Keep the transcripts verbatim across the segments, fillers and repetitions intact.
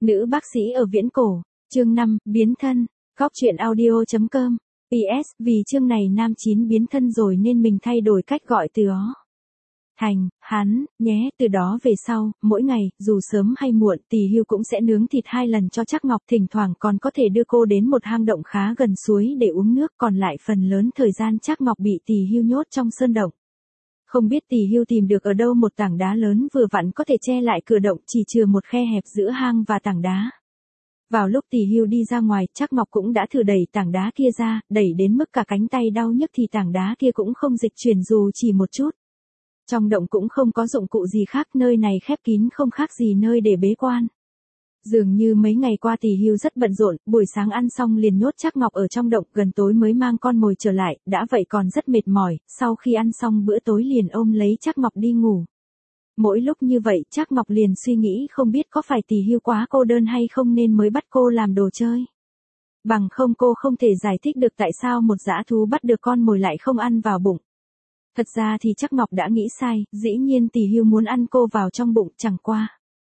Nữ bác sĩ ở viễn cổ, chương năm, biến thân, góc truyện audio chấm com. pê ét, vì chương này nam chín biến thân rồi nên mình thay đổi cách gọi từ ó thành, hắn, nhé, từ đó về sau, mỗi ngày, dù sớm hay muộn, Tỳ Hưu cũng sẽ nướng thịt hai lần cho Trác Ngọc, thỉnh thoảng còn có thể đưa cô đến một hang động khá gần suối để uống nước, còn lại phần lớn thời gian Trác Ngọc bị Tỳ Hưu nhốt trong sơn động. Không biết Tỳ Hưu tìm được ở đâu một tảng đá lớn vừa vặn có thể che lại cửa động, chỉ chừa một khe hẹp giữa hang và tảng đá. Vào lúc Tỳ Hưu đi ra ngoài, Trác Ngọc cũng đã thử đẩy tảng đá kia ra, đẩy đến mức cả cánh tay đau nhức thì tảng đá kia cũng không dịch chuyển dù chỉ một chút. Trong động cũng không có dụng cụ gì khác, nơi này khép kín không khác gì nơi để bế quan. Dường như mấy ngày qua Tỳ Hưu rất bận rộn, buổi sáng ăn xong liền nhốt Trác Ngọc ở trong động, gần tối mới mang con mồi trở lại, đã vậy còn rất mệt mỏi, sau khi ăn xong bữa tối liền ôm lấy Trác Ngọc đi ngủ. Mỗi lúc như vậy Trác Ngọc liền suy nghĩ không biết có phải Tỳ Hưu quá cô đơn hay không nên mới bắt cô làm đồ chơi. Bằng không cô không thể giải thích được tại sao một dã thú bắt được con mồi lại không ăn vào bụng. Thật ra thì Trác Ngọc đã nghĩ sai, dĩ nhiên Tỳ Hưu muốn ăn cô vào trong bụng, chẳng qua.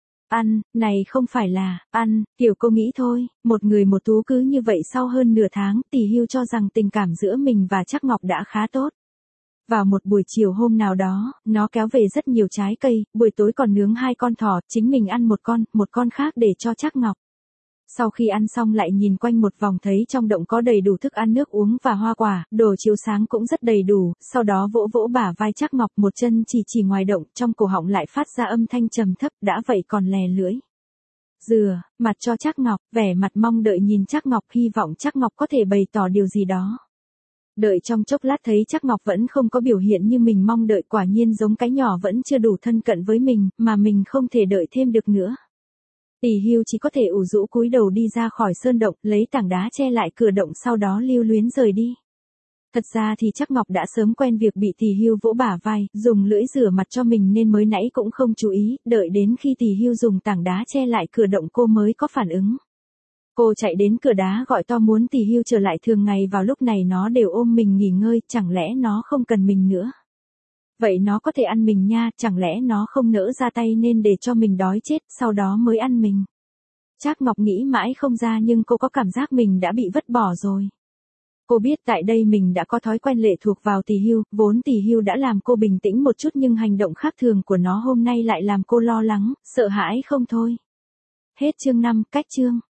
Ăn, này không phải là, ăn, kiểu cô nghĩ thôi, một người một thú cứ như vậy sau hơn nửa tháng, Tỳ Hưu cho rằng tình cảm giữa mình và Trác Ngọc đã khá tốt. Vào một buổi chiều hôm nào đó, nó kéo về rất nhiều trái cây, buổi tối còn nướng hai con thỏ, chính mình ăn một con, một con khác để cho Trác Ngọc. Sau khi ăn xong lại nhìn quanh một vòng thấy trong động có đầy đủ thức ăn nước uống và hoa quả, đồ chiếu sáng cũng rất đầy đủ, sau đó vỗ vỗ bả vai Trác Ngọc, một chân chỉ chỉ ngoài động, trong cổ họng lại phát ra âm thanh trầm thấp, đã vậy còn lè lưỡi. Dừa, mặt cho Trác Ngọc, vẻ mặt mong đợi nhìn Trác Ngọc, hy vọng Trác Ngọc có thể bày tỏ điều gì đó. Đợi trong chốc lát thấy Trác Ngọc vẫn không có biểu hiện như mình mong đợi, quả nhiên giống cái nhỏ vẫn chưa đủ thân cận với mình, mà mình không thể đợi thêm được nữa. Tỳ Hưu chỉ có thể ủ rũ cúi đầu đi ra khỏi sơn động, lấy tảng đá che lại cửa động, sau đó lưu luyến rời đi. Thật ra thì Trác Ngọc đã sớm quen việc bị Tỳ Hưu vỗ bả vai, dùng lưỡi rửa mặt cho mình nên mới nãy cũng không chú ý, đợi đến khi Tỳ Hưu dùng tảng đá che lại cửa động cô mới có phản ứng. Cô chạy đến cửa đá gọi to muốn Tỳ Hưu trở lại, thường ngày vào lúc này nó đều ôm mình nghỉ ngơi, chẳng lẽ nó không cần mình nữa. Vậy nó có thể ăn mình nha, chẳng lẽ nó không nỡ ra tay nên để cho mình đói chết, sau đó mới ăn mình. Trác Ngọc nghĩ mãi không ra nhưng cô có cảm giác mình đã bị vứt bỏ rồi. Cô biết tại đây mình đã có thói quen lệ thuộc vào Tỳ Hưu, vốn Tỳ Hưu đã làm cô bình tĩnh một chút nhưng hành động khác thường của nó hôm nay lại làm cô lo lắng, sợ hãi không thôi. Hết chương năm, cách chương.